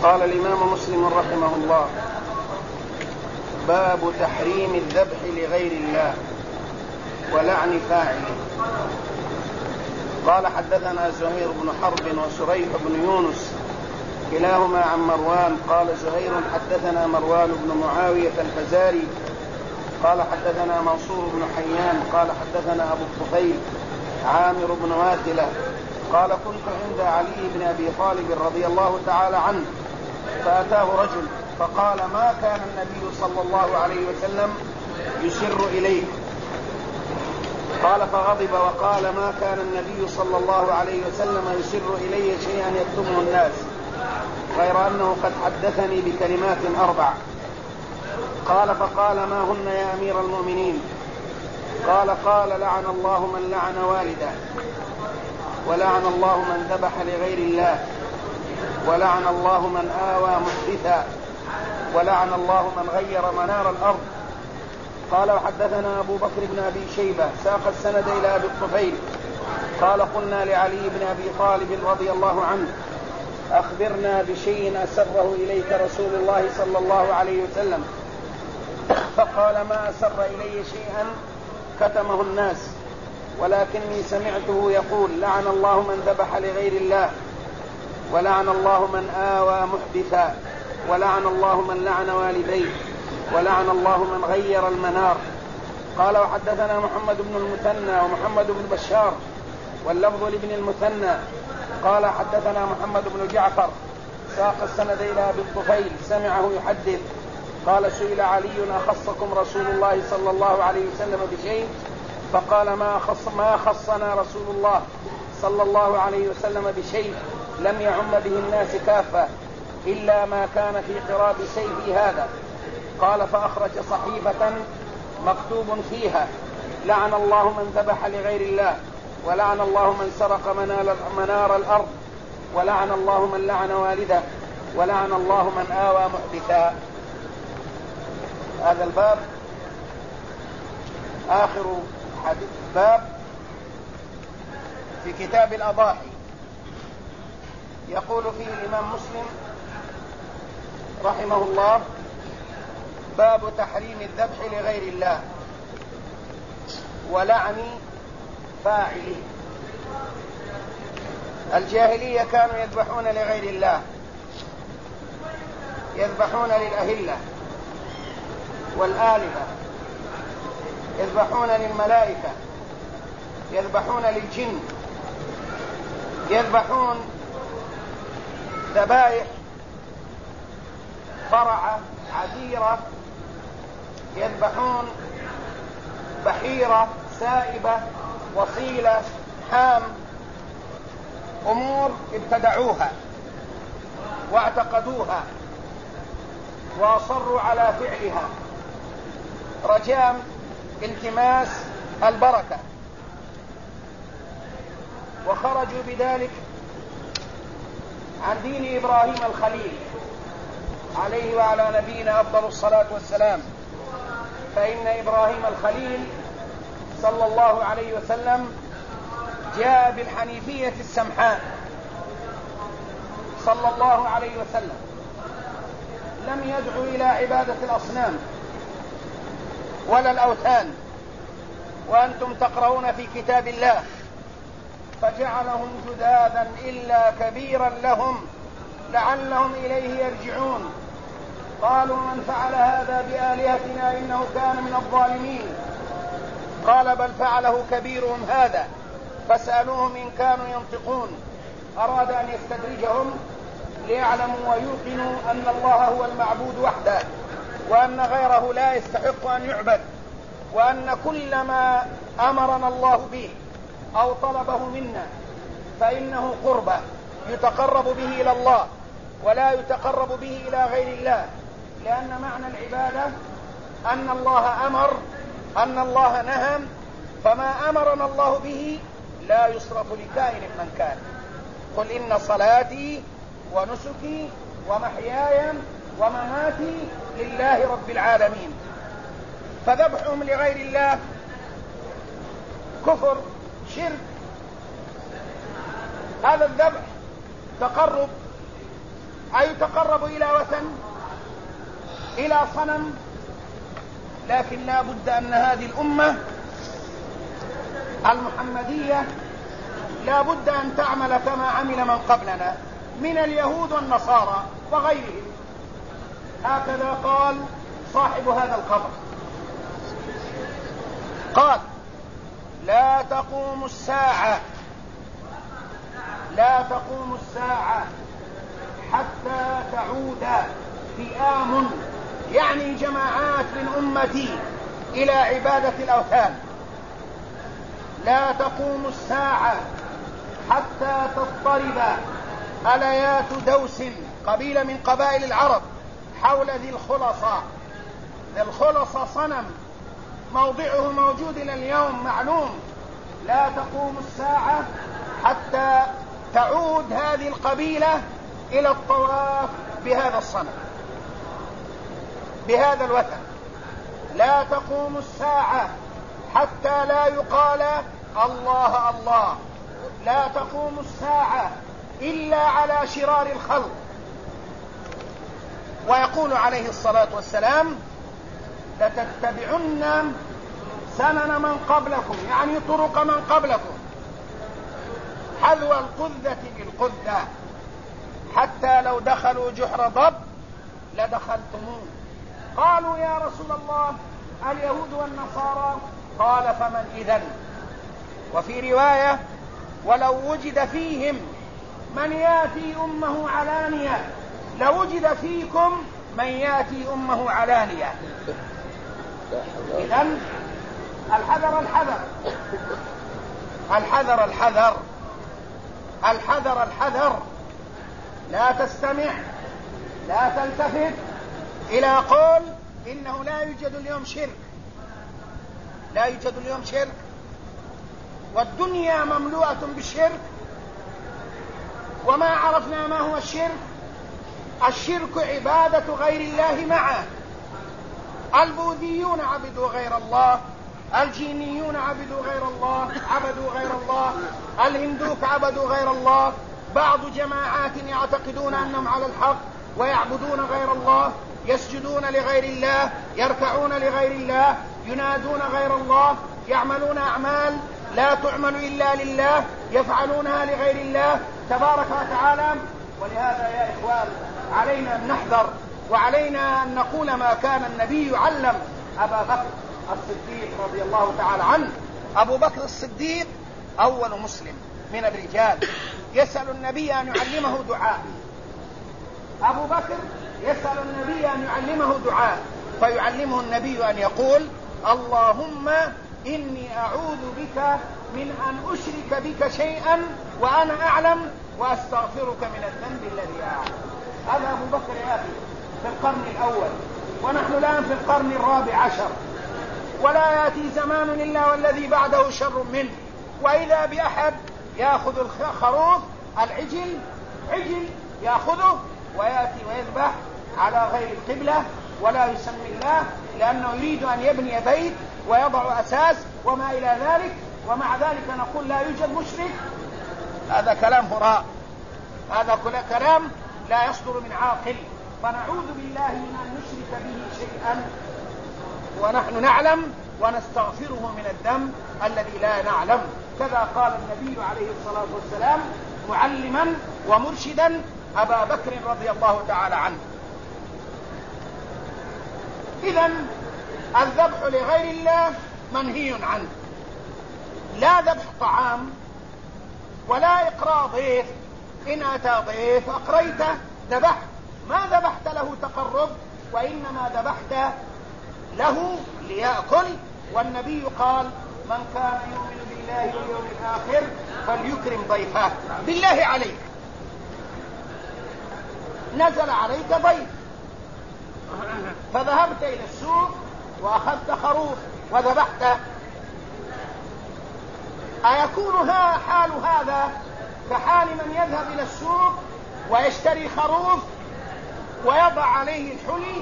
قال الإمام مسلم رحمه الله: باب تحريم الذبح لغير الله ولعن فاعله. قال: حدثنا زهير بن حرب وشريح بن يونس كلاهما عن مروان. قال زهير: حدثنا مروان بن معاوية الفزاري قال حدثنا منصور بن حيان قال حدثنا أبو الطفيل عامر بن واثلة قال: كنت عند علي بن أبي طالب رضي الله تعالى عنه فأتاه رجل فقال: ما كان النبي صلى الله عليه وسلم يسر إليه. قال فغضب وقال: ما كان النبي صلى الله عليه وسلم يسر إلي شيئا يكتمه الناس، غير أنه قد حدثني بكلمات 4. قال فقال: ما هن يا أمير المؤمنين؟ قال: لعن الله من لعن والده، ولعن الله من ذبح لغير الله، ولعن الله من آوى محدثا، ولعن الله من غير منار الأرض. قال: وحدثنا أبو بكر بن أبي شيبة ساق السند إلى أبي الطفيل قال: قلنا لعلي بن أبي طالب رضي الله عنه: أخبرنا بشيء أسره إليك رسول الله صلى الله عليه وسلم. فقال: ما أسر إلي شيئا كتمه الناس، ولكني سمعته يقول: لعن الله من ذبح لغير الله، ولعن الله من آوى محدثا، ولعن الله من لعن والديه، ولعن الله من غير المنار. قال: وحدثنا محمد بن المثنى ومحمد بن بشار واللفظ لابن المثنى قال: حدثنا محمد بن جعفر ساق السند إلى أبي الطفيل سمعه يحدث قال: سئل علي: أخصكم رسول الله صلى الله عليه وسلم بشيء؟ فقال: ما خصنا رسول الله صلى الله عليه وسلم بشيء لم يعم به الناس كافة إلا ما كان في قراب سيفي هذا. قال: فأخرج صحيفة مكتوب فيها: لعن الله من ذبح لغير الله، ولعن الله من سرق منار الأرض، ولعن الله من لعن والده، ولعن الله من آوى محدثا. هذا الباب آخر باب في كتاب الأضاحي. يقول فيه الإمام مسلم رحمه الله: باب تحريم الذبح لغير الله ولعن فاعله. الجاهلية كانوا يذبحون لغير الله، يذبحون للأهلة والآلهة، يذبحون للملائكة، يذبحون للجن، يذبحون ذبائح فرعة عذيرة، يذبحون بحيرة سائبة وصيلة حام، أمور ابتدعوها واعتقدوها وأصروا على فعلها رجاء التماس البركة، وخرجوا بذلك عن دين إبراهيم الخليل عليه وعلى نبينا أفضل الصلاة والسلام. فإن إبراهيم الخليل صلى الله عليه وسلم جاء بالحنيفية السمحاء صلى الله عليه وسلم، لم يدعو إلى عبادة الأصنام ولا الأوثان. وأنتم تقرؤون في كتاب الله: فجعلهم جذاذا إلا كبيرا لهم لعلهم إليه يرجعون. قالوا: من فعل هذا بآلهتنا إنه كان من الظالمين. قال: بل فعله كبيرهم هذا فاسألوهم إن كانوا ينطقون. أراد أن يستدرجهم ليعلموا ويوقنوا أن الله هو المعبود وحده، وأن غيره لا يستحق أن يعبد، وأن كل ما أمرنا الله به أو طلبه منا فإنه قربة يتقرب به إلى الله ولا يتقرب به إلى غير الله، لأن معنى العبادة أن الله أمر، أن الله نهى، فما أمرنا الله به لا يصرف لكائن من كان. قل إن صلاتي ونسكي ومحياي ومماتي لله رب العالمين. فذبحهم لغير الله كفر شرك. هذا الذبح تقرب أيتقرب إلى وثن، إلى صنم؟ لكن لا بد أن هذه الأمة المحمدية لا بد أن تعمل كما عمل من قبلنا من اليهود والنصارى وغيرهم. هكذا قال صاحب هذا القبر، قال: لا تقوم الساعة حتى تعود فئام، يعني جماعات من أمتي، إلى عبادة الأوثان. لا تقوم الساعة حتى تضطرب أليات دوس، قبيلة من قبائل العرب، حول ذي الخلصة. ذي الخلصة صنم موضعه موجود إلى اليوم معلوم. لا تقوم الساعة حتى تعود هذه القبيلة إلى الطواف بهذا الصنم، بهذا الوثن. لا تقوم الساعة حتى لا يقال الله الله. لا تقوم الساعة إلا على شرار الخلق. ويقول عليه الصلاة والسلام: لتتبعن سنن من قبلكم، يعني طرق من قبلكم، حذو القذة بالقذة، حتى لو دخلوا جحر ضب لدخلتموه. قالوا: يا رسول الله اليهود والنصارى؟ قال: فمن إذن؟ وفي رواية: ولو وجد فيهم من ياتي أمه علانية لوجد فيكم من ياتي أمه علانية. إذن الحذر الحذر الحذر الحذر الحذر الحذر. لا تستمع، لا تلتفت إلى قول إنه لا يوجد اليوم شرك. لا يوجد اليوم شرك، والدنيا مملوءة بالشرك، وما عرفنا ما هو الشرك. الشرك عبادة غير الله معه. البوذيون عبدوا غير الله، الجينيون عبدوا غير الله، الهندوك عبدوا غير الله. بعض جماعات يعتقدون أنهم على الحق ويعبدون غير الله، يسجدون لغير الله، يركعون لغير الله، ينادون غير الله، يعملون أعمال لا تعمل إلا لله، يفعلونها لغير الله تبارك وتعالى. ولهذا يا إخوان علينا أن نحذر، وعلينا أن نقول ما كان النبي يعلم أبا بكر الصديق رضي الله تعالى عنه. أبو بكر الصديق أول مسلم من الرجال يسأل النبي أن يعلمه دعاء. أبو بكر يسأل النبي أن يعلمه دعاء، فيعلمه النبي أن يقول: اللهم إني أعوذ بك من أن أشرك بك شيئا وأنا أعلم، وأستغفرك من الذنب الذي أعلم. هذا أبو بكر يا أخي في القرن الأول، ونحن الآن في القرن الرابع عشر، ولا يأتي زمان إلا والذي بعده شر منه. وإذا بأحد يأخذ الخروف العجل يأخذه ويأتي ويذبح على غير القبلة ولا يسمي الله، لأنه يريد أن يبني بيت ويضع أساس وما إلى ذلك، ومع ذلك نقول لا يوجد مشرك. هذا كلام هراء، هذا كلام لا يصدر من عاقل. فنعوذ بالله من أن نشرك به شيئا ونحن نعلم، ونستغفره من الذنب الذي لا نعلم. كذا قال النبي عليه الصلاة والسلام معلما ومرشدا أبا بكر رضي الله تعالى عنه. إذن الذبح لغير الله منهي عنه. لا ذبح طعام ولا إقراء ضيف. إن أتى ضيف أقريته ذبحت، ما ذبحت له تقرب، وإنما ذبحت له ليأكل. والنبي قال: من كان يؤمن بالله واليوم الآخر فليكرم ضيفه. بالله عليك، نزل عليك ضيف فذهبت إلى السوق وأخذت خروف وذبحته، أيكون حال هذا كحال من يذهب إلى السوق ويشتري خروف ويضع عليه الحلي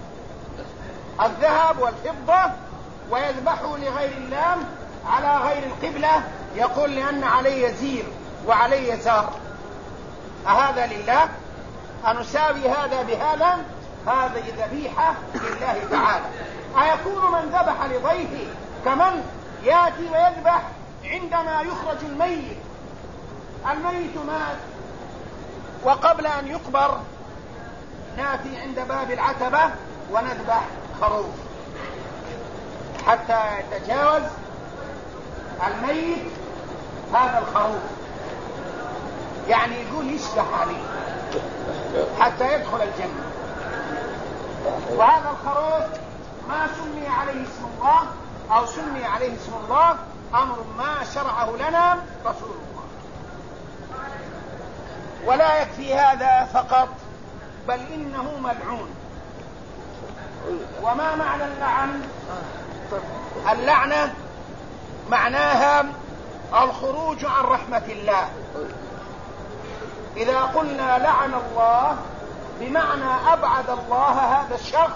الذهب والفضة ويذبحه لغير الله على غير القبلة، يقول لأن عليه زير وعليه زار؟ أهذا لله؟ أنساوي هذا بهذا؟ هذه ذبيحة لله تعالى. أيكون من ذبح لضيفه كمن يأتي ويذبح عندما يخرج الميت؟ الميت مات وقبل أن يقبر نأتي عند باب العتبة ونذبح خروف حتى يتجاوز الميت هذا الخروف، يعني يقول يشبح عليه حتى يدخل الجنة. وهذا الخروف ما سمي عليه اسم الله أو سمي عليه اسم الله، أمر ما شرعه لنا رسول الله. ولا يكفي هذا فقط، بل إنه ملعون. وما معنى اللعن؟ اللعنة معناها الخروج عن رحمة الله. إذا قلنا لعن الله بمعنى أبعد الله هذا الشخص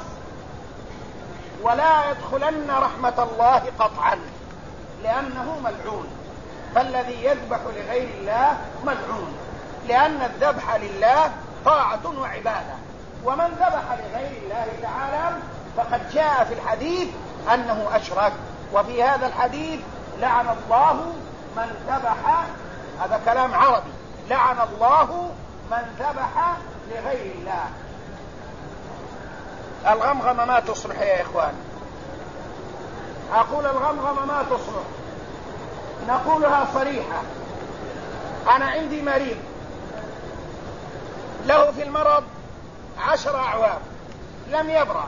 ولا يدخلن رحمة الله قطعا، لأنه ملعون. فالذي يذبح لغير الله ملعون، لأن الذبح لله طاعة وعبادة. ومن ذبح لغير الله تعالى فقد جاء في الحديث أنه أشرك. وفي هذا الحديث لعن الله من ذبح، هذا كلام عربي، لعن الله من ذبح لغير الله. الغمغمة ما تصلح يا إخوان، أقول الغمغمة ما تصلح، نقولها صريحة. أنا عندي مريض له في المرض 10 أعوام لم يبرأ،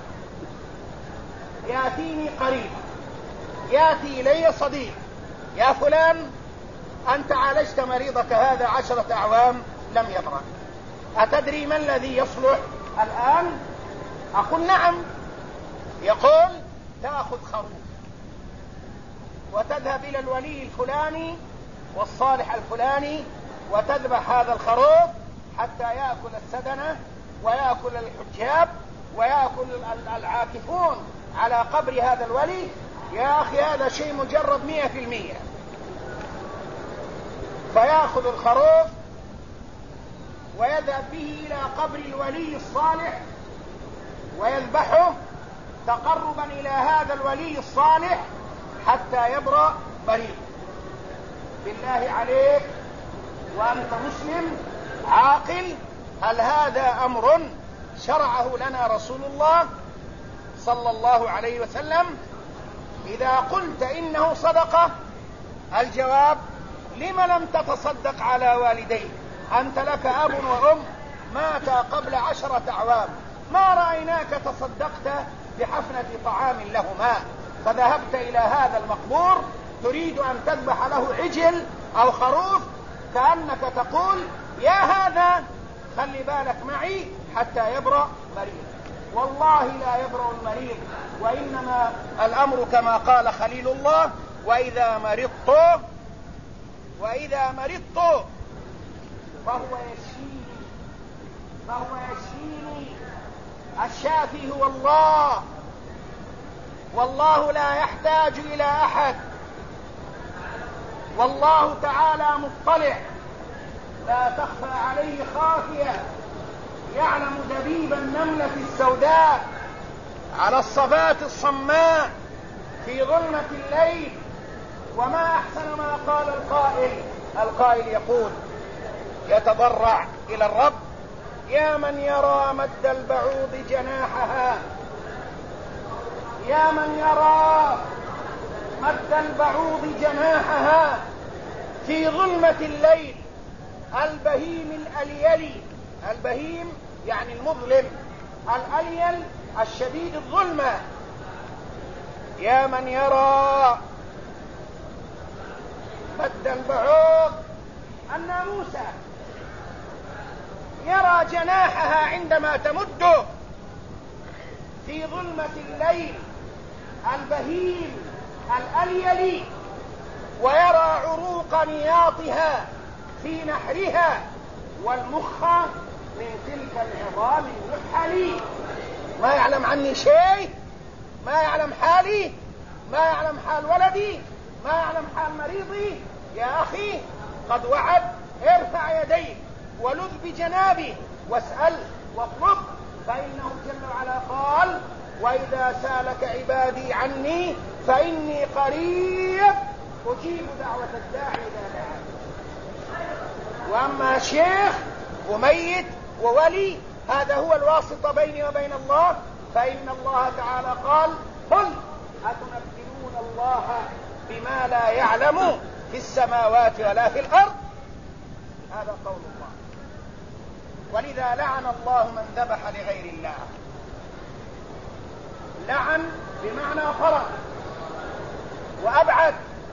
يأتيني قريب، يأتي إلي صديق، يا فلان أنت عالجت مريضك هذا 10 أعوام لم يبرأ، أتدري ما الذي يصلح الآن؟ أقول نعم. يقول تأخذ خروف وتذهب إلى الولي الفلاني والصالح الفلاني وتذبح هذا الخروف حتى يأكل السدنة ويأكل الحجاب ويأكل العاكفون على قبر هذا الولي. يا أخي هذا شيء مجرب 100%. فيأخذ الخروف ويذهب به إلى قبر الولي الصالح ويذبحه تقربا إلى هذا الولي الصالح حتى يبرأ مريض. بالله عليك وأنت مسلم عاقل، هل هذا أمر شرعه لنا رسول الله صلى الله عليه وسلم؟ إذا قلت إنه صدقة، الجواب لم لم تتصدق على والديك؟ أنت لك أب وأم ماتا قبل 10 أعوام، ما رأيناك تصدقت بحفنة طعام لهما، فذهبت إلى هذا المقبور تريد أن تذبح له عجل أو خروف، كأنك تقول يا هذا خلي بالك معي حتى يبرأ مريض. والله لا يبرأ المريض، وإنما الأمر كما قال خليل الله وإذا مرضت فهو يشفيني. الشافي هو الله، والله لا يحتاج إلى أحد، والله تعالى مطلع لا تخفى عليه خافية، يعلم دبيب النملة السوداء على الصفات الصماء في ظلمة الليل. وما أحسن ما قال القائل يقول يتضرع إلى الرب: يا من يرى مد البعوض جناحها، يا من يرى مد البعوض جناحها في ظلمة الليل، البهيم الأليلي، البهيم يعني المظلم، الأليل الشديد الظلمة. يا من يرى مد البعوض، الناموسة يرى جناحها عندما تمد في ظلمة الليل، البهيم الأليلي، ويرى عروق نياطها في نحرها والمخ من تلك العظام المكحلي. ما يعلم عني شيء، ما يعلم حالي، ما يعلم حال ولدي، ما يعلم حال مريضي. يا أخي قد وعد، ارفع يديك ولذ بجنابه واسأل واطلب، فإنه جل وعلا قال: وإذا سألك عبادي عني فإني قريب أجيب دعوة الداعي إذا دعان. وأما شيخ وميت وولي هذا هو الواسطة بيني وبين الله، فإن الله تعالى قال: قل أتنبئون الله بما لا يعلم في السماوات ولا في الأرض. هذا قول الله. ولذا لعن الله من ذبح لغير الله. لعن بمعنى فرق وأبعد.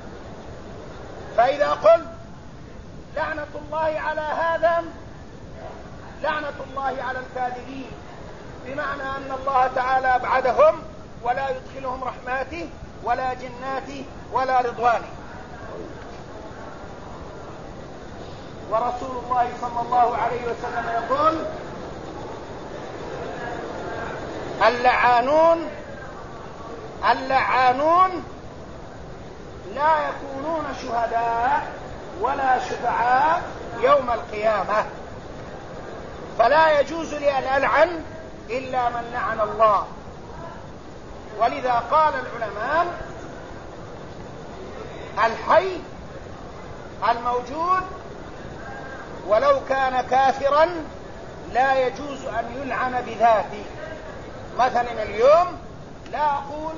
فإذا قلت لعنة الله على هذا، لعنة الله على الكاذبين، بمعنى أن الله تعالى أبعدهم ولا يدخلهم رحماته ولا جناته ولا رضوانه. ورسول الله صلى الله عليه وسلم يقول: اللعانون لا يكونون شهداء ولا شفعاء يوم القيامة. فلا يجوز لي أن ألعن إلا من لعن الله. ولذا قال العلماء: الحي الموجود ولو كان كافرا لا يجوز أن يلعن بذاته. مثلا اليوم لا أقول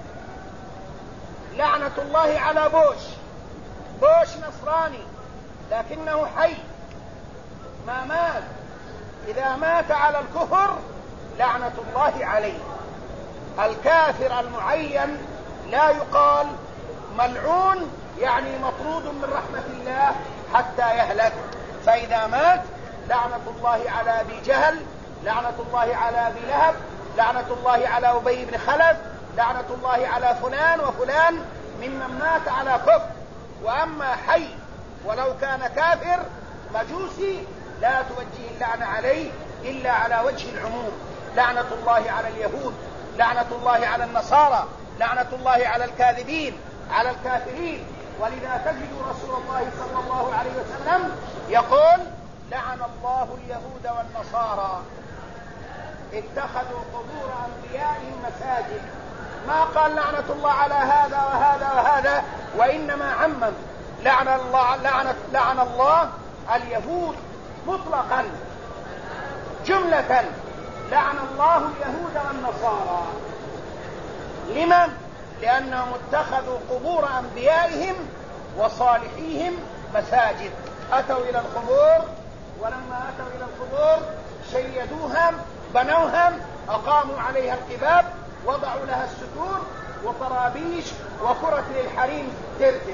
لعنة الله على بوش نصراني لكنه حي ما مات. إذا مات على الكفر لعنة الله عليه. الكافر المعين لا يقال ملعون يعني مطرود من رحمة الله حتى يهلك. فإذا مات لعنة الله على أبي جهل، لعنة الله على أبي لهب، لعنة الله على أبي بن خلف، لعنة الله على فلان وفلان ممن مات على كفر. وأما حي ولو كان كافر مجوسي لا توجه اللعنة عليه إلا على وجه العموم. لعنة الله على اليهود، لعنة الله على النصارى، لعنة الله على الكاذبين، على الكافرين. ولذا تجد رسول الله صلى الله عليه وسلم يقول: لعن الله اليهود والنصارى اتخذوا قبور أنبيائهم مساجد. ما قال لعنة الله على هذا وهذا وهذا، وإنما عمم. لعن الله اليهود مطلقا جملة. لعن الله اليهود والنصارى. لما؟ لأنهم اتخذوا قبور أنبيائهم وصالحيهم مساجد. أتوا إلى القبور، ولما أتوا إلى القبور شيدوها، بنوها، أقاموا عليها القباب، وضعوا لها الستور وطرابيش وكرة للحريم ترتل،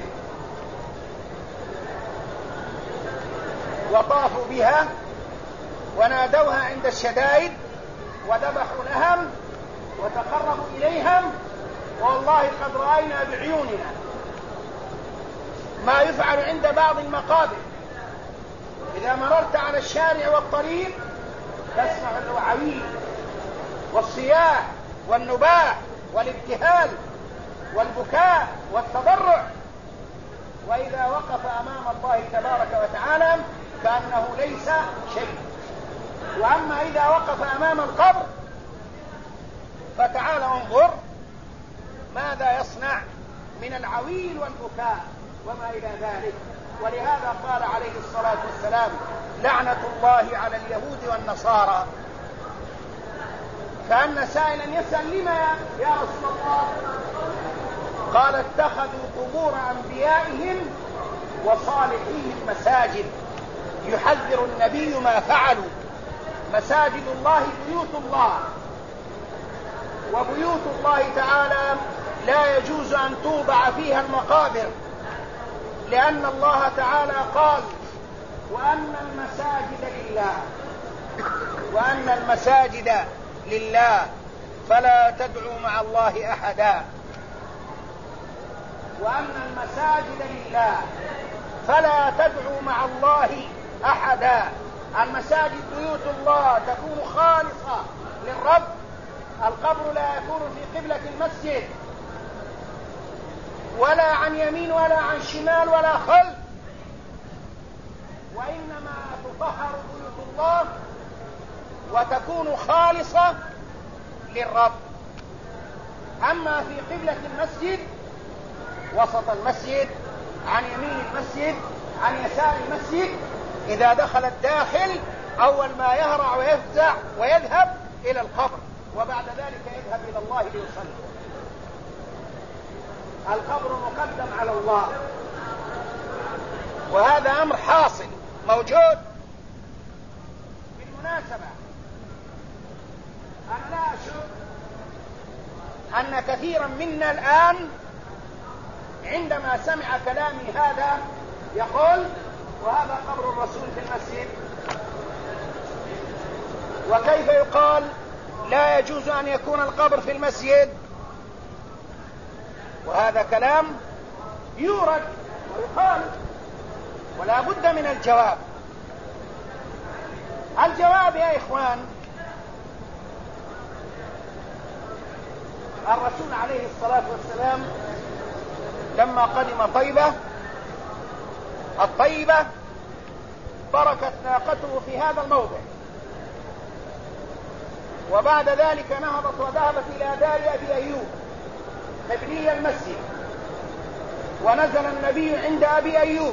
وطافوا بها ونادوها عند الشدائد وذبحوا لهم وتقربوا إليهم. والله قد رأينا بعيوننا ما يفعل عند بعض المقابر. إذا مررت على الشارع والطريق تسمع الوعويل والصياح والنباح والابتهال والبكاء والتضرع. وإذا وقف أمام الله تبارك وتعالى كأنه ليس شيء. وأما إذا وقف أمام القبر فتعال انظر ماذا يصنع من العويل والبكاء وما إلى ذلك. ولهذا قال عليه الصلاة والسلام: لعنة الله على اليهود والنصارى. كأن سائلا يسأل: لما يا رسول الله؟ قال: اتخذوا قبور أنبيائهم وصالحيهم مساجد. يحذر النبي ما فعلوا. مساجد الله بيوت الله، وبيوت الله تعالى لا يجوز أن توضع فيها المقابر، لأن الله تعالى قال: وأن المساجد لله فلا تدعوا مع الله أحدا. وأن المساجد لله فلا تدعوا مع الله أحدا. المساجد بيوت الله تكون خالصة للرب. القبر لا يكون في قبلة المسجد ولا عن يمين ولا عن شمال ولا خلف، وإنما تطهر بيوت الله وتكون خالصة للرب. أما في قبلة المسجد، وسط المسجد، عن يمين المسجد، عن يسار المسجد، إذا دخل الداخل أول ما يهرع ويفزع ويذهب إلى القبر، وبعد ذلك يذهب إلى الله ليصلي. القبر مقدم على الله، وهذا أمر حاصل موجود. بالمناسبة أنا لا أشك أن كثيرا منا الآن عندما سمع كلامي هذا يقول: وهذا قبر الرسول في المسجد، وكيف يقال لا يجوز أن يكون القبر في المسجد؟ وهذا كلام يورد ويقال، ولا بد من الجواب. الجواب يا إخوان، الرسول عليه الصلاة والسلام لما قدم طيبة الطيبة بركت ناقته في هذا الموضع، وبعد ذلك نهضت وذهبت إلى دار أبي أيوب مبني المسجد، ونزل النبي عند أبي أيوب،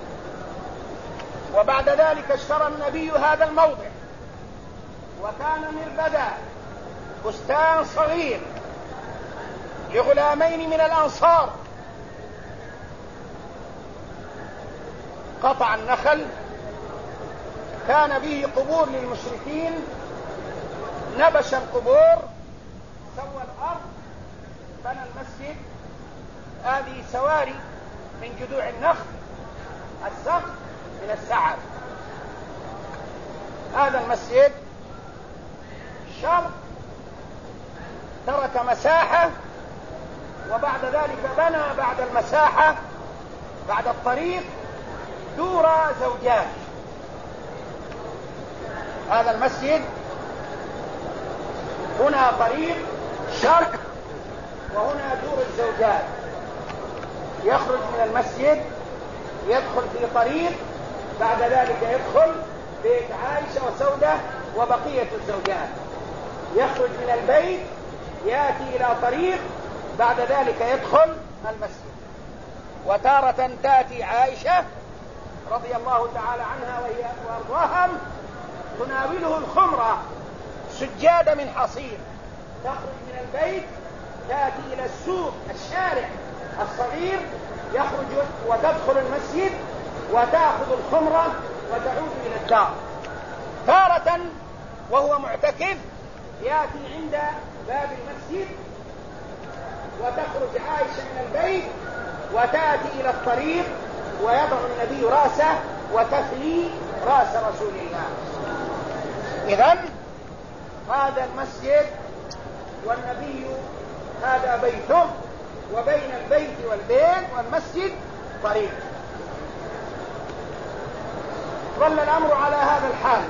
وبعد ذلك اشترى النبي هذا الموضع، وكان مربدا بستان صغير لغلامين من الأنصار. قطع النخل، كان به قبور للمشركين، نبش القبور، سوى الأرض، بنى المسجد. هذه سواري من جذوع النخل، السقف من السعر. هذا المسجد شرق، ترك مساحة، وبعد ذلك بنى بعد المساحة بعد الطريق دور زوجات. هذا المسجد هنا طريق شرق، وهنا دور الزوجات. يخرج من المسجد يدخل في طريق، بعد ذلك يدخل بيت عائشة وسودة وبقية الزوجات. يخرج من البيت يأتي إلى طريق، بعد ذلك يدخل المسجد. وتارة تأتي عائشة رضي الله تعالى عنها وهي وارضاها تناوله الخمرة سجادة من حصير، تخرج من البيت تأتي إلى السوق الشارع الصغير، يخرج وتدخل المسجد وتأخذ الخمرة وتعود إلى الدار. تارة وهو معتكف يأتي عند باب المسجد، وتخرج عائشة من البيت وتأتي إلى الطريق، ويضع النبي رأسه وتثني رأس رسول الله. إذن هذا المسجد والنبي هذا بيته، وبين البيت والبيت والمسجد طريق. ظل الأمر على هذا الحال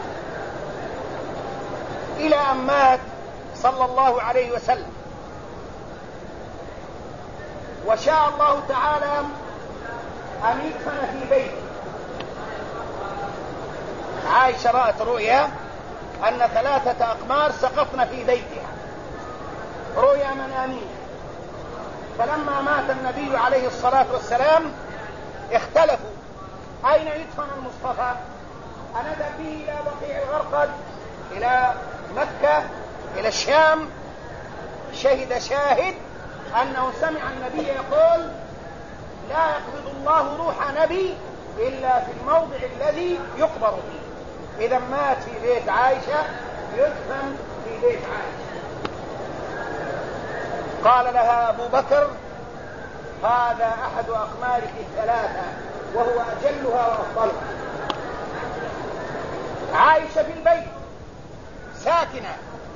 إلى أن مات صلى الله عليه وسلم، وشاء الله تعالى أن يدفن في بيته. عائشة رأت رؤيا أن 3 أقمار سقطن في بيتها، رؤيا منامية. فلما مات النبي عليه الصلاة والسلام اختلفوا أين يدفن المصطفى، أنذهب به إلى بقيع الغرقد، إلى مكة، إلى الشام. شهد شاهد أنه سمع النبي يقول: لا يقبض الله روح نبي إلا في الموضع الذي يقبر فيه. إذا مات في بيت عائشة يدفن في بيت عائشة. قال لها أبو بكر: هذا أحد أقمارك 3 وهو أجلها وأفضلها. عائشة في البيت ساكنة،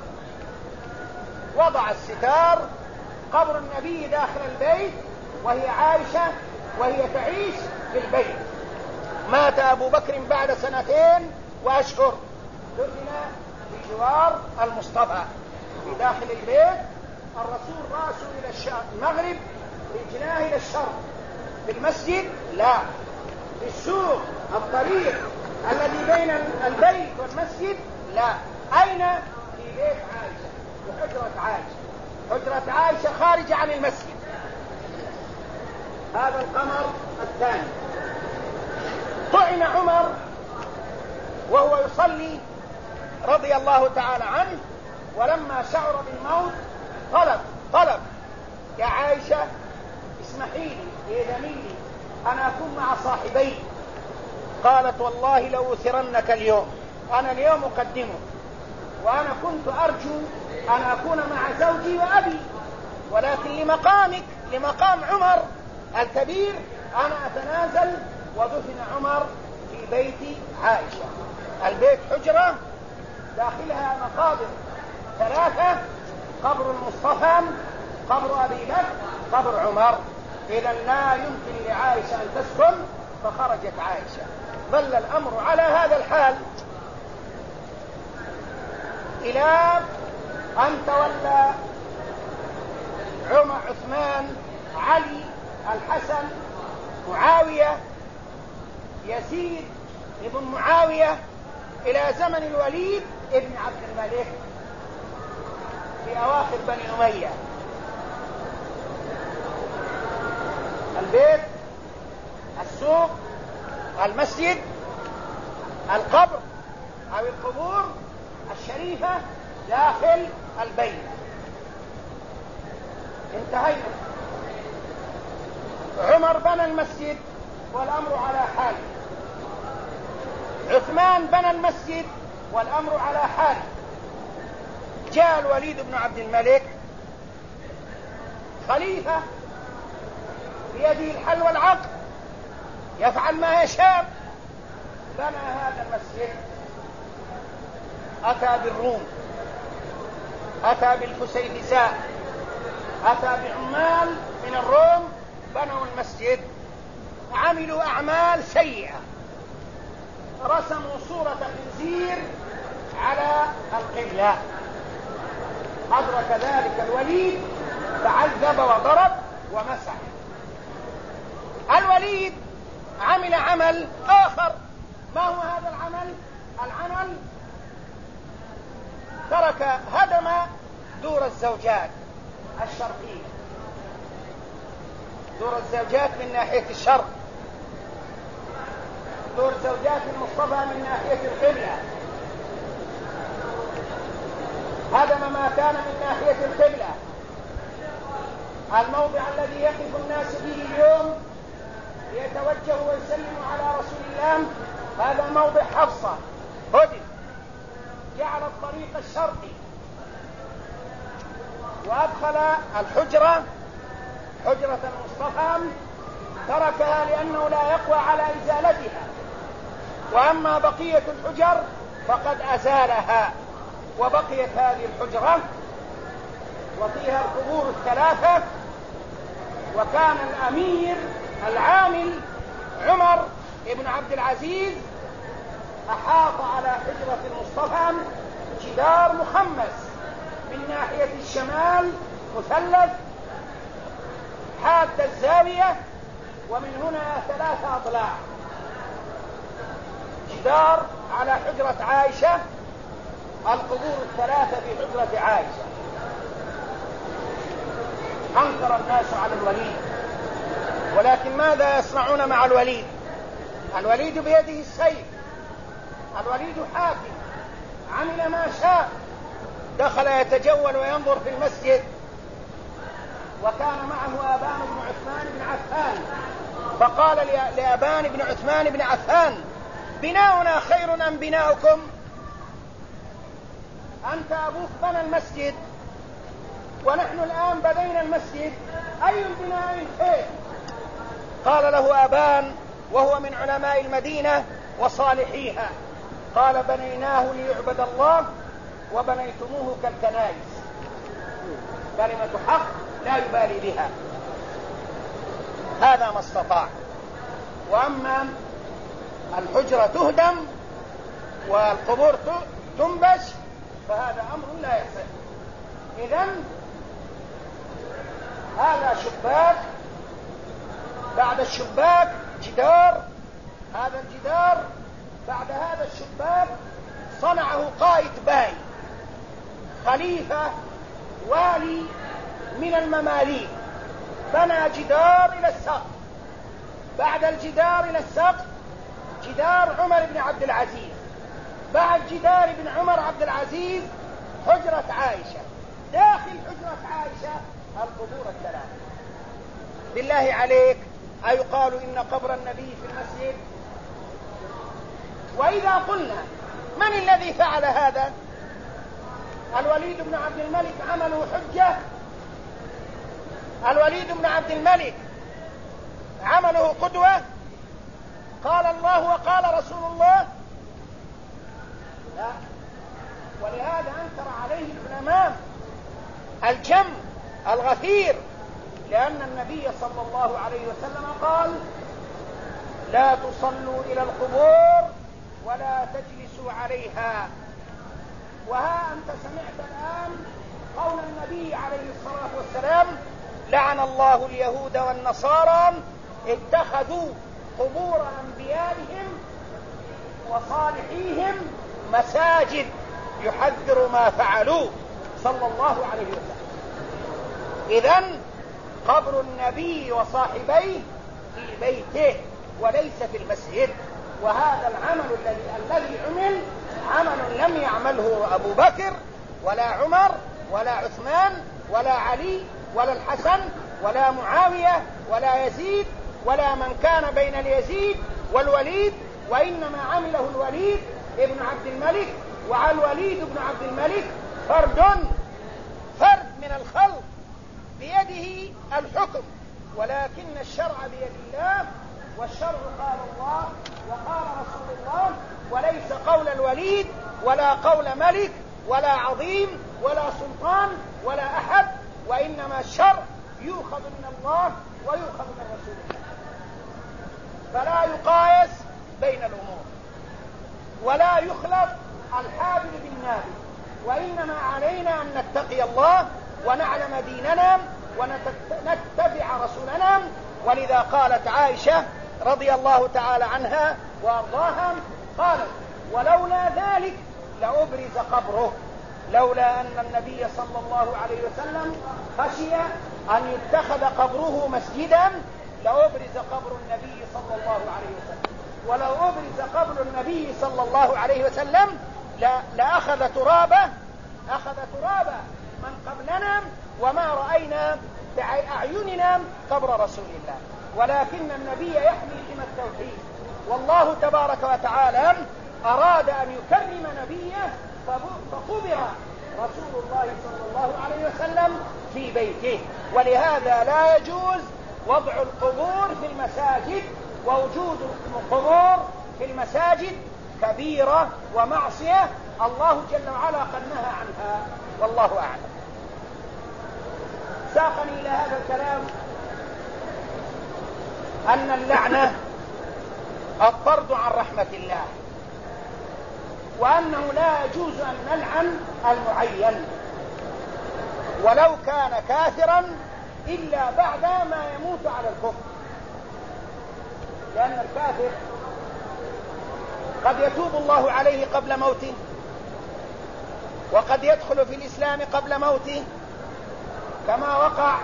وضع الستار، قبر النبي داخل البيت، وهي عائشة وهي تعيش في البيت. مات أبو بكر بعد 2 وأشهر، دفن في جوار المصطفى في داخل البيت. الرسول رأسه إلى المغرب، رجلاه إلى الشرق. في المسجد لا، في السوق الطريق الذي بين البيت والمسجد لا، أين؟ في بيت عائشة، في حجرة عائشة. حجرة عائشة خارجة عن المسجد. هذا القمر الثاني. طعن عمر وهو يصلي رضي الله تعالى عنه، ولما شعر بالموت طلب يا عائشة اسمحي لي إذني لي أن أكون مع صاحبي. قالت والله لو أثرنك اليوم، أنا اليوم أقدمه، وأنا كنت أرجو أن أكون مع زوجي وأبي، ولكن لمقامك، لمقام عمر الكبير، أنا أتنازل. ودفن عمر في بيت عائشة. البيت حجرة داخلها مقابر ثلاثة: قبر المصطفى، قبر أبي بكر، قبر عمر. إذا لا يمكن لعائشة أن تسكن، فخرجت عائشة. ظل الأمر على هذا الحال إلى أن تولى عمر، عثمان، علي، الحسن، معاوية، يزيد ابن معاوية، إلى زمن الوليد ابن عبد الملك في أواخر بني أمية. البيت، السوق، المسجد، القبر أو القبور الشريفة داخل البيت. انتهينا. عمر بنى المسجد والأمر على حاله، عثمان بنى المسجد والأمر على حاله. جاء الوليد بن عبد الملك خليفة بيده الحل والعقد، يفعل ما يشاء. بنى هذا المسجد، أتى بالروم، أتى بالفسيفساء، أتى بعمال من الروم، بنوا المسجد، عملوا أعمال سيئة، رسموا صورة خنزير على القبلة. أدرك ذلك الوليد فعذب وضرب ومسح. الوليد عمل عمل آخر. ما هو هذا العمل؟ العمل ترك هدم دور الزوجات الشرقية، دور الزوجات من ناحية الشرق، دور زوجات المصطفى من ناحية القبلة. هدم ما كان من ناحية القبلة. الموضع الذي يقف الناس فيه اليوم ليتوجهوا ويسلموا على رسول الله، هذا موضع حفصة، هدم. جعل الطريق الشرقي وأدخل الحجرة، حجرة المصطفى، تركها لأنه لا يقوى على إزالتها. وأما بقية الحجر فقد أزالها، وبقيت هذه الحجرة وفيها القبور الثلاثة. وكان الأمير العامل عمر بن عبد العزيز أحاط على حجرة المصطفى جدار مخمس من ناحية الشمال، مثلث حاد الزاوية، ومن هنا 3 أضلاع. جدار على حجرة عائشة، القبور الثلاثة في حجرة عائشة. أنكر الناس على الوليد، ولكن ماذا يصنعون مع الوليد؟ الوليد بيده السيف، الوليد حاكم، عمل ما شاء، دخل يتجول وينظر في المسجد، وكان معه أبان بن عثمان بن عفان، فقال لأبان بن عثمان بن عفان: بناؤنا خير أم بناؤكم؟ أنت أبوك بنى المسجد ونحن الآن بنينا المسجد، أي البناء خير؟ قال له أبان وهو من علماء المدينة وصالحيها، قال: بنيناه ليعبد الله وبنيتموه كالكنائس. كلمة حق لا يبالي بها، هذا ما استطاع. وأما الحجرة تهدم والقبور تنبش فهذا أمر لا يحصل. إذن هذا شباك، بعد الشباك جدار، هذا الجدار، بعد هذا الشباك صنعه قائد باي، خليفة والي من المماليك، بنى جدار إلى السقف، بعد الجدار إلى السقف جدار عمر بن عبد العزيز، بعد جدار بن عمر عبد العزيز حجرة عائشة، داخل حجرة عائشة القبور الثلاثة. بالله عليك أيقال إن قبر النبي في المسجد؟ وإذا قلنا من الذي فعل هذا؟ الوليد بن عبد الملك عمله حجة؟ الوليد بن عبد الملك عمله قدوة؟ قال الله وقال رسول الله؟ لا. ولهذا أنكر عليه العلماء الجم الغفير، لأن النبي صلى الله عليه وسلم قال: لا تصلوا إلى القبور ولا تجلسوا عليها. وها أنت سمعت الآن قول النبي عليه الصلاة والسلام: لعن الله اليهود والنصارى اتخذوا قبور أنبيائهم وصالحيهم مساجد، يحذر ما فعلوا صلى الله عليه وسلم. إذن قبر النبي وصاحبيه في بيته وليس في المسجد. وهذا العمل الذي عمل لم يعمله أبو بكر ولا عمر ولا عثمان ولا علي ولا الحسن ولا معاوية ولا يزيد ولا من كان بين اليزيد والوليد، وإنما عمله الوليد ابن عبد الملك. وعلى الوليد بن عبد الملك فرد من الخلق بيده الحكم، ولكن الشرع بيد الله، والشرع قال الله وقال رسول الله، وليس قول الوليد ولا قول ملك ولا عظيم ولا سلطان ولا أحد، وإنما الشرع يؤخذ من الله ويؤخذ من رسول الله. فلا يقايس بين الأمور، ولا يخلف الحابل بالنابل، وإنما علينا أن نتقي الله ونعلم ديننا ونتبع رسولنا. ولذا قالت عائشة رضي الله تعالى عنها وأرضاها، قالت: ولولا ذلك لأبرز قبره، لولا أن النبي صلى الله عليه وسلم خشي أن يتخذ قبره مسجدا لأبرز قبر النبي صلى الله عليه وسلم. ولو أبرز قبر النبي صلى الله عليه وسلم لأخذ ترابه من قبلنا، وما رأينا بأعيننا قبر رسول الله. ولكن النبي يحمي حمى التوحيد، والله تبارك وتعالى أراد أن يكرم نبيه فقبر رسول الله صلى الله عليه وسلم في بيته. ولهذا لا يجوز وضع القبور في المساجد، ووجود القبور في المساجد كبيرة ومعصية الله جل وعلا قد نهى عنها، والله أعلم. ساقني إلى هذا الكلام أن اللعنة الطرد عن رحمة الله، وأنه لا يجوز أن نلعن المعين ولو كان كافرا إلا بعد ما يموت على الكفر، لأن الكافر قد يتوب الله عليه قبل موته، وقد يدخل في الإسلام قبل موته، كما وقع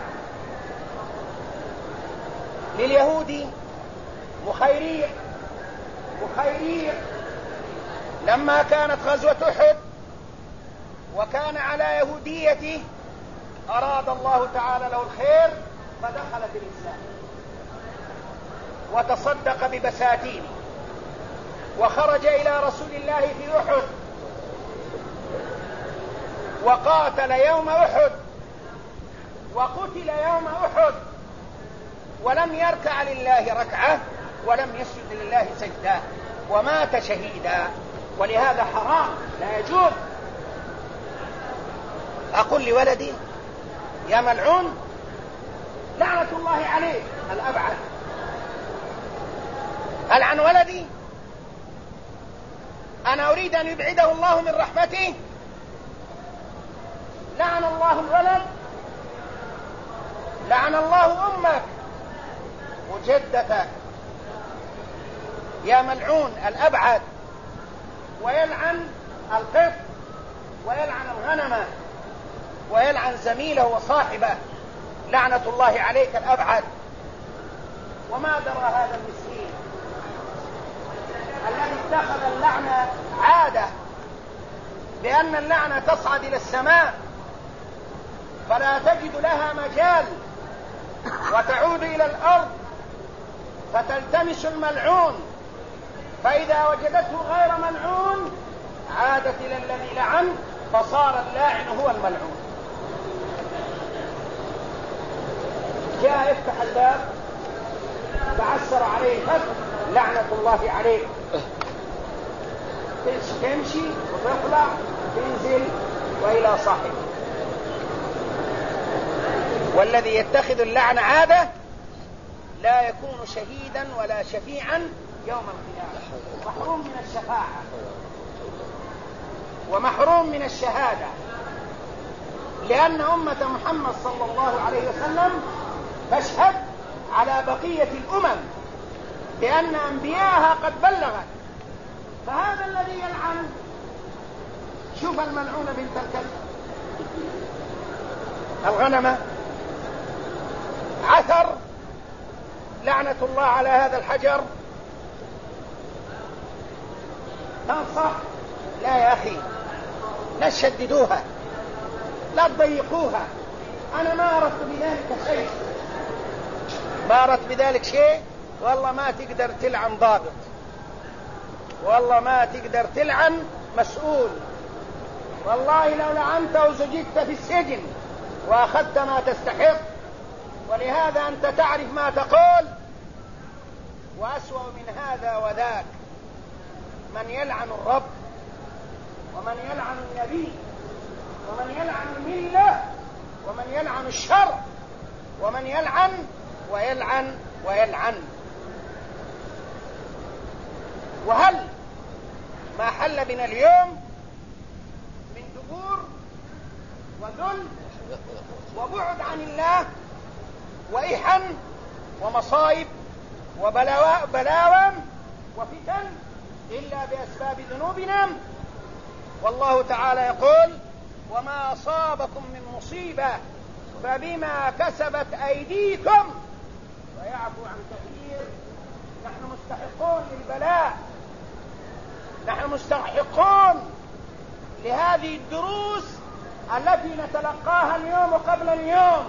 لليهودي مخيريق لما كانت غزوة أحد وكان على يهوديته، أراد الله تعالى له الخير فدخل في الإسلام وتصدق ببساتين، وخرج إلى رسول الله في أحد وقاتل يوم أحد وقتل يوم أحد، ولم يركع لله ركعة ولم يسجد لله سجدة، ومات شهيدا. ولهذا حرام، لا يجوز. أقول لولدي: يا ملعون لعنة الله عليك الأبعد. هل عن ولدي أنا أريد أن يبعده الله من رحمته؟ لعن الله الولد، لعن الله أمك وجدتك، يا ملعون الأبعد. ويلعن القط ويلعن الغنم ويلعن زميله وصاحبه، لعنة الله عليك الأبعد. وما درى هذا المسكين الذي اتخذ اللعنة عادة، لأن اللعنة تصعد إلى السماء فلا تجد لها مجال وتعود إلى الأرض فتلتمس الملعون، فإذا وجدته غير ملعون عادت إلى الذي لعن فصار اللاعن هو الملعون. جاء يفتح الباب تعسر عليه الفتح، لعنة الله عليك، تمشي وتطلع تنزل وإلى صاحبه. والذي يتخذ اللعنة عادة لا يكون شهيدا ولا شفيعا يوم القيامة، محروم من الشفاعة ومحروم من الشهادة، لأن أمة محمد صلى الله عليه وسلم تشهد على بقية الأمم بأن أنبياءها قد بلغت. فهذا الذي يلعن، شوف الملعون بنت الكلب الغنمة، عثر لعنة الله على هذا الحجر، تنصح لا يا أخي لا تشددوها لا تضيقوها، أنا ما أردت بذلك شيء، ما أردت بذلك شيء، والله ما تقدر تلعن ضابط، والله ما تقدر تلعن مسؤول، والله لو لعنت وزجدت في السجن وأخذت ما تستحق. ولهذا أنت تعرف ما تقول. وأسوأ من هذا وذاك من يلعن الرب ومن يلعن النبي ومن يلعن الملة ومن يلعن الشر ومن يلعن ويلعن ويلعن. وهل ما حل بنا اليوم من دبور وذل وبعد عن الله وإحن ومصائب وبلاوى وفتن إلا بأسباب ذنوبنا؟ والله تعالى يقول: وما أصابكم من مصيبة فبما كسبت أيديكم ويعفو عن كثير. نحن مستحقون للبلاء، نحن مستحقون لهذه الدروس التي نتلقاها اليوم وقبل اليوم،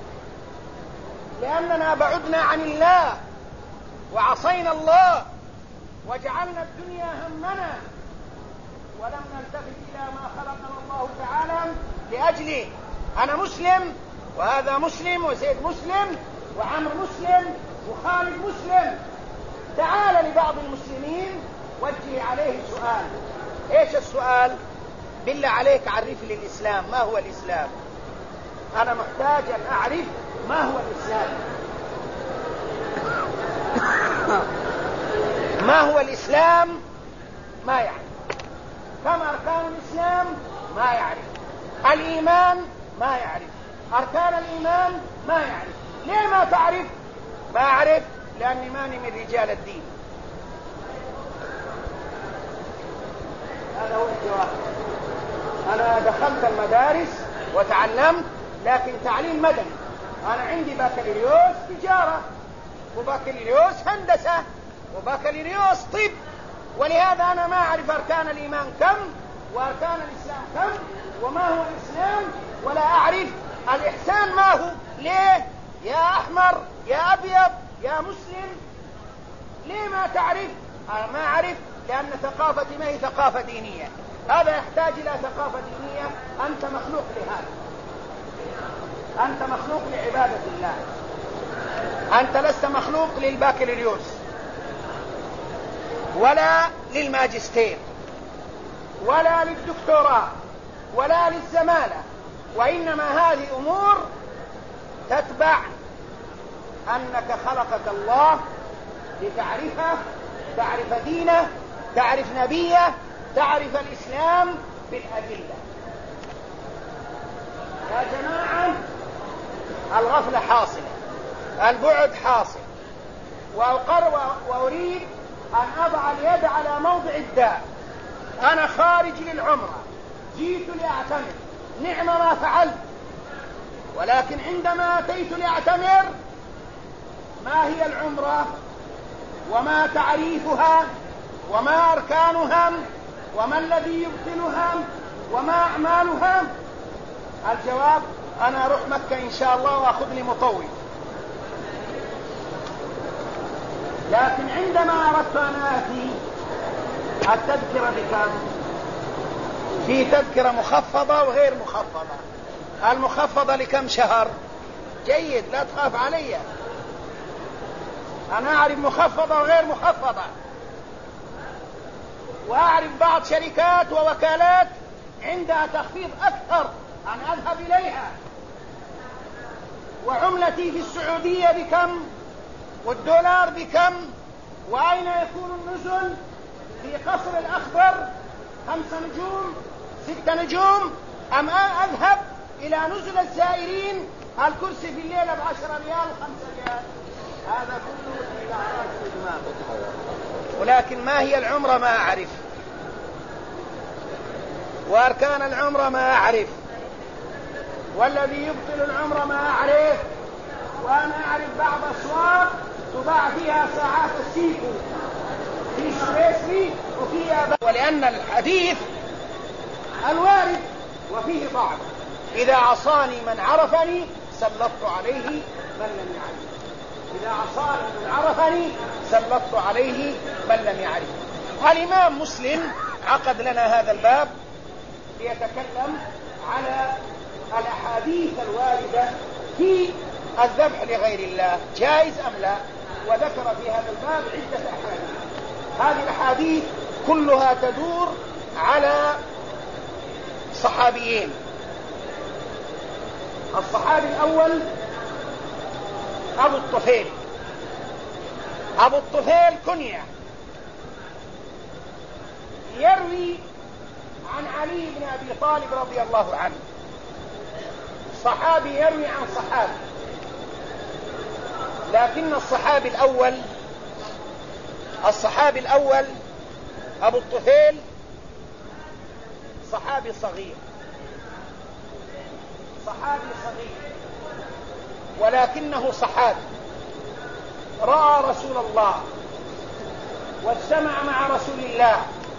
لأننا بعدنا عن الله وعصينا الله وجعلنا الدنيا همنا ولم نلتفت إلى ما خلقنا الله تعالى لأجله. أنا مسلم وهذا مسلم وزيد مسلم وعمر مسلم وخالد مسلم. تعال لبعض المسلمين وجه عليه سؤال. ايش السؤال؟ بالله عليك عرف لي الإسلام، ما هو الإسلام؟ أنا محتاج أن أعرف ما هو الإسلام. ما هو الإسلام؟ ما يعرف. كم أركان الإسلام؟ ما يعرف. الإيمان ما يعرف. أركان الإيمان ما يعرف. ليه ما تعرف؟ ما أعرف لأني ماني من رجال الدين. هذا هو الجواب. أنا دخلت المدارس وتعلمت، لكن تعليم مدني. أنا عندي بكالوريوس تجارة وبكالوريوس هندسة وبكالوريوس طب، ولهذا أنا ما أعرف أركان الإيمان كم وأركان الإسلام كم وما هو الإسلام، ولا أعرف الإحسان ما هو. ليه يا أحمر يا أبيض يا مسلم؟ ليه ما تعرف؟ أنا ما أعرف لأن ثقافتي ما هي ثقافة دينية. هذا يحتاج إلى ثقافة دينية. أنت مخلوق لهذا، أنت مخلوق لعبادة الله، أنت لست مخلوق للبكالوريوس ولا للماجستير ولا للدكتوراه ولا للزمالة، وإنما هذه أمور تتبع أنك خلقك الله لتعرفه، تعرف دينه، تعرف نبيه، تعرف الإسلام بالأدلة. يا جماعة الغفلة حاصلة، البعد حاصل، وأريد أن أضع اليد على موضع الداء. أنا خارج للعمرة، جيت لأعتمر، نعم ما فعلت. ولكن عندما أتيت لأعتمر، ما هي العمرة وما تعريفها وما أركانها وما الذي يبطلها وما أعمالها؟ الجواب: أنا أروح مكة إن شاء الله وأخذ لي مطوي. لكن عندما أردت أن آتي، التذكرة بكم؟ في تذكرة مخفضة وغير مخفضة. المخفضة لكم شهر؟ جيد، لا تخاف علي، أنا أعرف مخفضة وغير مخفضة، وأعرف بعض شركات ووكالات عندها تخفيض أكثر أن أذهب إليها. وعملتي في السعودية بكم؟ والدولار بكم؟ وأين يكون النزل؟ في قصر الأخضر 5 نجوم 6 نجوم، أم أذهب إلى نزل الزائرين الكرسي في الليلة ب10 ريال و5 ريال؟ هذا كله إلى عراش الإدمان. ولكن ما هي العمرة ما أعرف، وأركان العمرة ما أعرف، والذي يبطل العمرة ما أعرف. وأنا أعرف بعض أسواق تباع فيها ساعات السيكو في سويسري وفي أبا، ولأن الحديث الوارد وفيه ضعف: إذا عصاني من عرفني سلطت عليه من لم يعرف. إذا عصاني من عرفني سلطت عليه من لم يعرف. الإمام مسلم عقد لنا هذا الباب ليتكلم على الأحاديث الواردة في الذبح لغير الله، جائز أم لا، وذكر في هذا الباب عدة أحاديث. هذه الأحاديث كلها تدور على صحابيين. الصحابي الأول أبو الطفيل. أبو الطفيل كنية، يروي عن علي بن أبي طالب رضي الله عنه. صحابي يروي عن صحابي، لكن الصحابي الأول أبو الطفيل صحابي صغير، ولكنه صحابي رأى رسول الله واجتمع مع رسول الله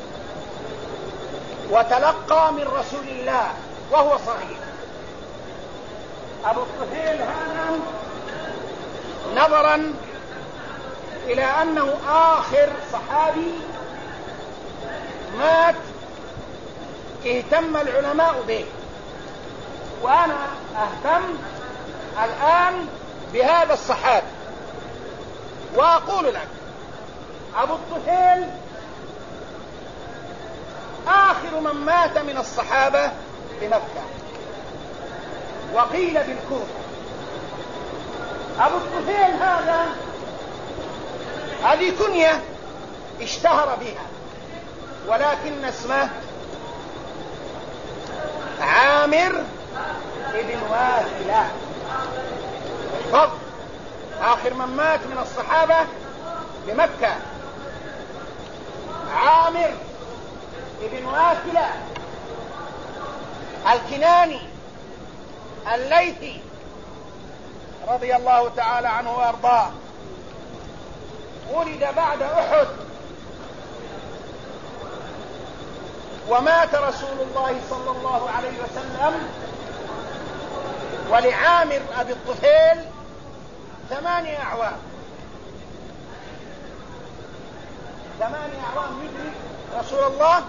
وتلقى من رسول الله وهو صغير. أبو الطفيل هذا نظرا إلى أنه آخر صحابي مات اهتم العلماء به، وأنا أهتم الآن بهذا الصحابي وأقول لك: أبو الطفيل آخر من مات من الصحابة بمكة، وقيل بالكوفة. أبو الطفيل هذه كنية اشتهر بها، ولكن اسمه عامر ابن واثلة. احفظ: آخر من مات من الصحابة بمكة عامر ابن واثلة الكناني الليثي رضي الله تعالى عنه وارضاه. ولد بعد أحد، ومات رسول الله صلى الله عليه وسلم ولعامر أبي الطفيل 8 أعوام. 8 أعوام يدرك رسول الله.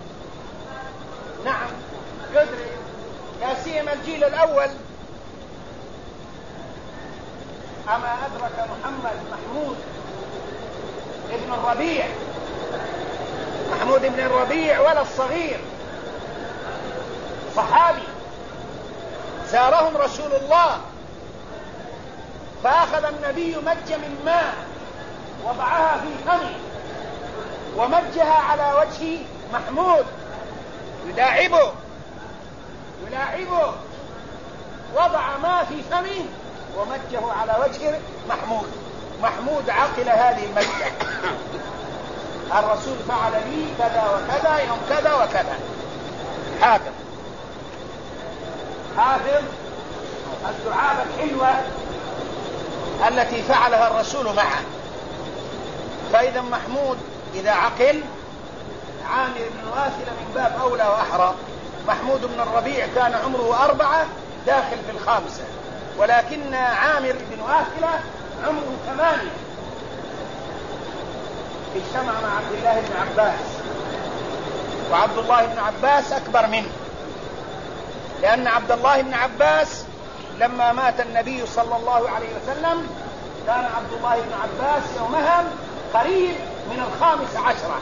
نعم يدرك، لا سيما الجيل الأول. أما أدرك محمود بن الربيع ولا الصغير، صحابي زارهم رسول الله، فأخذ النبي مجة من ماء وضعها في فمه ومجها على وجه محمود يلاعبه، وضع ما في فمه ومجه على وجه محمود عقل هذه المجة. الرسول فعل لي كذا وكذا يوم كذا وكذا. حافظ الدعابة الحلوة التي فعلها الرسول معه. فإذا محمود إذا عقل عامر بن واثلة من باب أولى وأحرى. محمود بن الربيع كان عمره 4 داخل في 5، ولكن عامر بن واثلة عمره 8. اجتمع مع عبد الله بن عباس، وعبد الله بن عباس أكبر منه، لأن عبد الله بن عباس لما مات النبي صلى الله عليه وسلم كان عبد الله بن عباس يومها قريب من 15،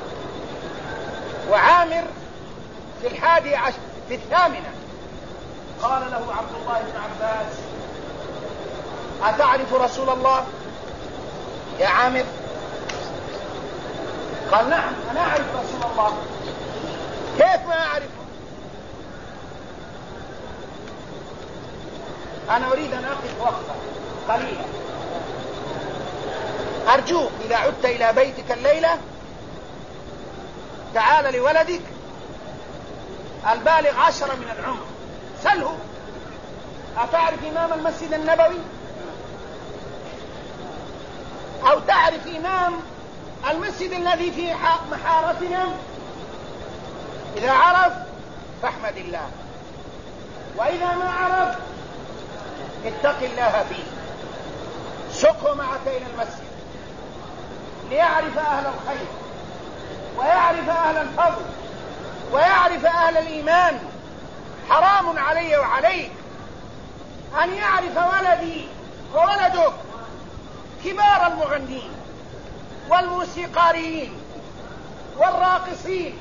وعامر في 11 في 8. قال له عبد الله بن عباس: أتعرف رسول الله يا عامر؟ قال: نعم أنا أعرف رسول الله. كيف ما أعرفه؟ أنا أريد أن أقف وقفة قليلة. أرجوك إذا عدت إلى بيتك الليلة تعال لولدك البالغ 10 من العمر سله: أتعرف إمام المسجد النبوي؟ أو تعرف إمام المسجد الذي في محارتنا؟ إذا عرف فاحمد الله، وإذا ما عرف اتق الله فيه. سقه معك إلى المسجد ليعرف أهل الخير ويعرف أهل الفضل ويعرف أهل الإيمان. حرام علي وعليك أن يعرف ولدي وولدك كبار المغنين والموسيقاريين والراقصين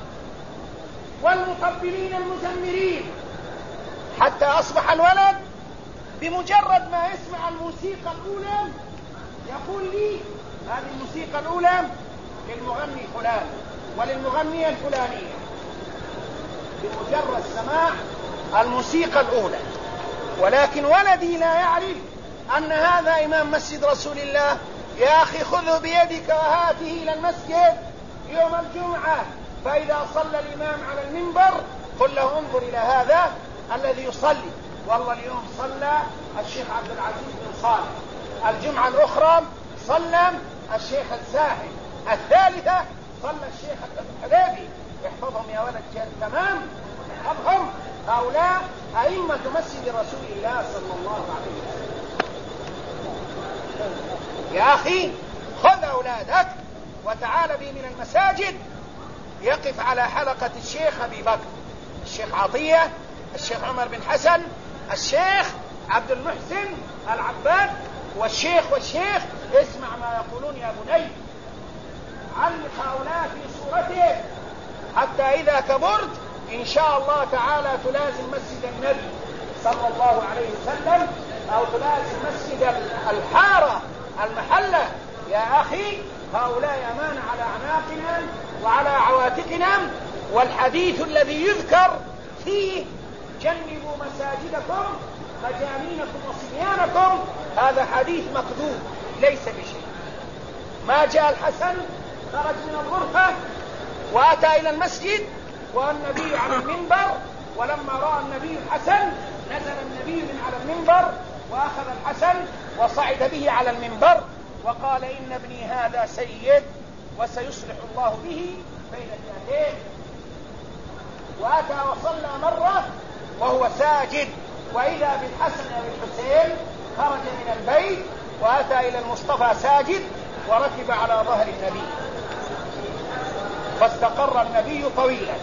والمطبلين المزمرين، حتى أصبح الولد بمجرد ما يسمع الموسيقى الأولى يقول لي: هذه الموسيقى الأولى للمغني فلان وللمغنية الفلانية، بمجرد سماع الموسيقى الأولى. ولكن ولدي لا يعرف أن هذا إمام مسجد رسول الله. يا أخي خذه بيدك وهاته إلى المسجد يوم الجمعة، فإذا صلى الإمام على المنبر قل له: انظر إلى هذا الذي يصلي، والله اليوم صلى الشيخ عبد العزيز بن صالح، الجمعة الأخرى صلى الشيخ الزاهد، الثالثة صلى الشيخ الحبيبي. احفظهم يا ولد تمام، احفظهم. هؤلاء أئمة مسجد رسول الله صلى الله عليه وسلم. يا أخي خذ أولادك وتعال بي من المساجد يقف على حلقة الشيخ أبي بكر، الشيخ عطية، الشيخ عمر بن حسن، الشيخ عبد المحسن العباد، والشيخ اسمع ما يقولون يا بني. علق هؤلاء في صورته حتى إذا كبرت إن شاء الله تعالى تلازم مسجد النبي صلى الله عليه وسلم، أو تلازم مسجد الحارة المحلة. يا أخي هؤلاء أمانة على أعناقنا وعلى عواتقنا، والحديث الذي يذكر فيه: جنبوا مساجدكم مجانينكم وصبيانكم، هذا حديث مكذوب ليس بشيء. ما جاء الحسن خرج من الغرفة وأتى إلى المسجد والنبي على المنبر، ولما رأى النبي الحسن نزل النبي من على المنبر وأخذ الحسن وصعد به على المنبر وقال: إن ابني هذا سيد وسيصلح الله به بين فئتين. وأتى وصلى مرة وهو ساجد، وإذا بالحسن والحسين خرج من البيت وأتى إلى المصطفى ساجد وركب على ظهر النبي، فاستقر النبي طويلا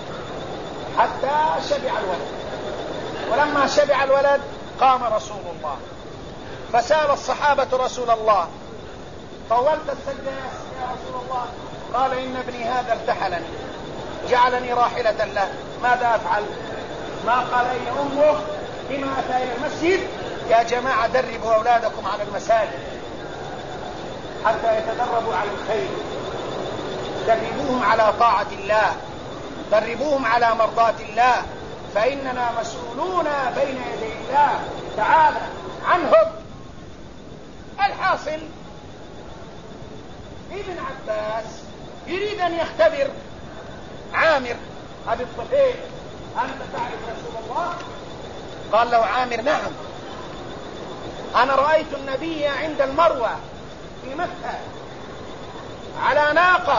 حتى شبع الولد. ولما شبع الولد قام رسول الله فسأل الصحابة رسول الله: طولت السجدة يا رسول الله؟ قال: إن ابني هذا ارتحلني، جعلني راحلة له، ماذا أفعل؟ ما قال: أين أمه؟ لما أتى إلى المسجد؟ يا جماعة دربوا أولادكم على المساجد حتى يتدربوا على الخير، دربوهم على طاعة الله، دربوهم على مرضاة الله، فإننا مسؤولون بين يدي الله تعالى عنهم. الحاصل ابن عباس يريد أن يختبر عامر أبي الطفيل: أنت تعرف رسول الله؟ قال له عامر: نعم، أنا رأيت النبي عند المروة في مكة على ناقة.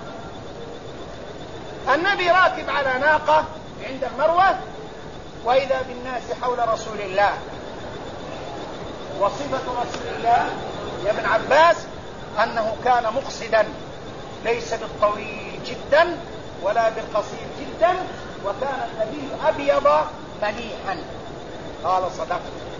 النبي راكب على ناقة عند المروة، وإذا بالناس حول رسول الله. وصفة رسول الله يا ابن عباس أنه كان مقصدا، ليس بالطويل جدا ولا بالقصير جدا، وكان النبي أبيض مليحا. قال: صدقت.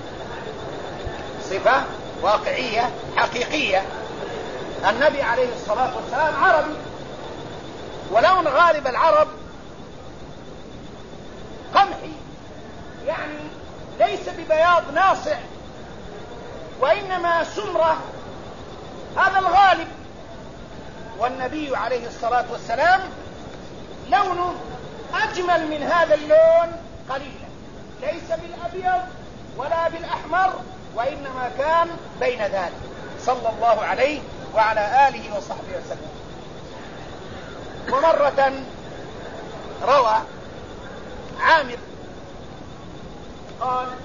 صفة واقعية حقيقية. النبي عليه الصلاة والسلام عربي، ولون غالب العرب قمحي، يعني ليس ببياض ناصع، وإنما سمرة، هذا الغالب. والنبي عليه الصلاة والسلام لونه أجمل من هذا اللون قليلا، ليس بالأبيض ولا بالأحمر، وإنما كان بين ذلك صلى الله عليه وعلى آله وصحبه وسلم. ومرة روى عامر قال: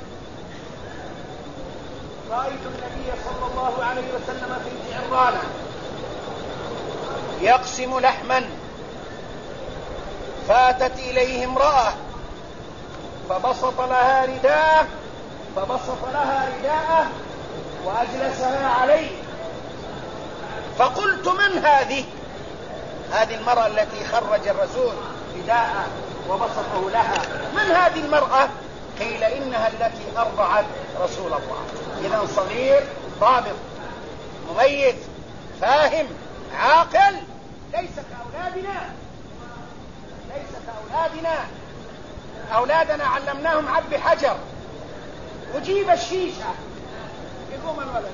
رأيت النبي صلى الله عليه وسلم في جعرانة يقسم لحما، فاتت إليه امرأة فبسط لها رداءه وأجلسها عليه، فقلت: من هذه المرأة التي خرج الرسول رداءه وبسطه لها؟ من هذه المرأة؟ قيل: إنها التي أرضعت رسول الله. إذن صغير ضابط مميز فاهم عاقل، ليس كأولادنا. أولادنا علمناهم عب حجر وجيب الشيشة يقوم الولد،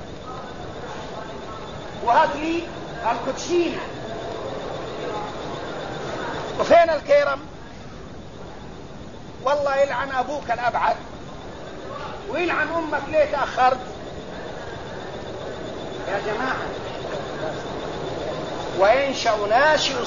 وهات لي الكوتشينة، وفين الكيرم؟ والله يلعن أبوك الأبعد ويلعن أمك ليه تأخرت يا جماعة. وينشأ ناشئ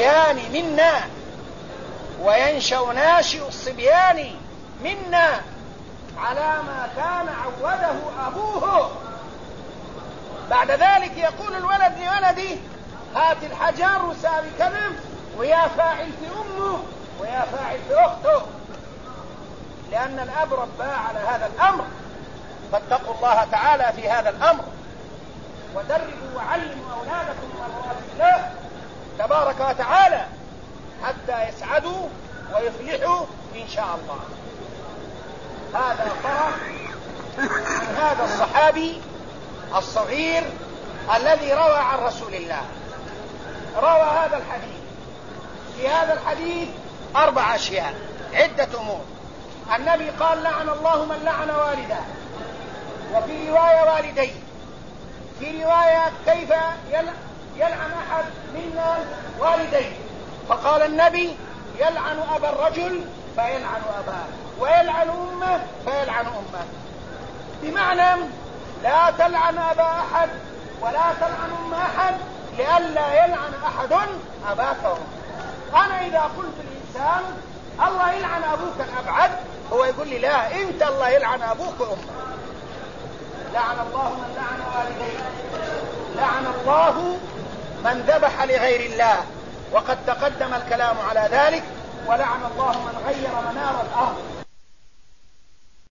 الصبيان منا على ما كان عوده أبوه. بعد ذلك يقول الولد لولده: هات الحجر وساوي كذب، ويا فاعل في أمه ويا فاعل في أخته، لأن الأب رباه على هذا الأمر. فاتقوا الله تعالى في هذا الأمر، ودربوا وعلموا أولادكم مرات الله تبارك وتعالى حتى يسعدوا ويفلحوا إن شاء الله. هذا طرف من هذا الصحابي الصغير الذي روى عن رسول الله. روى هذا الحديث. في هذا الحديث 4 أشياء، عدة أمور. النبي قال: لعن الله من لعن والده، وفي رواية والديه، في رواية كيف يلعن أحد منا والديه، فقال النبي: يلعن أبا الرجل فيلعن أباه، ويلعن أمه فيلعن أمه. بمعنى لا تلعن أبا أحد ولا تلعن أم أحد، لئلا يلعن أحد أباك وأمك. أنا إذا قلت الإنسان الله يلعن أبوك الأبعد، هو يقول لي: لا، أنت الله يلعن أبوك وأمك. لعن الله من لعن والديه، لعن الله من ذبح لغير الله، وقد تقدم الكلام على ذلك، ولعن الله من غير منار الأرض.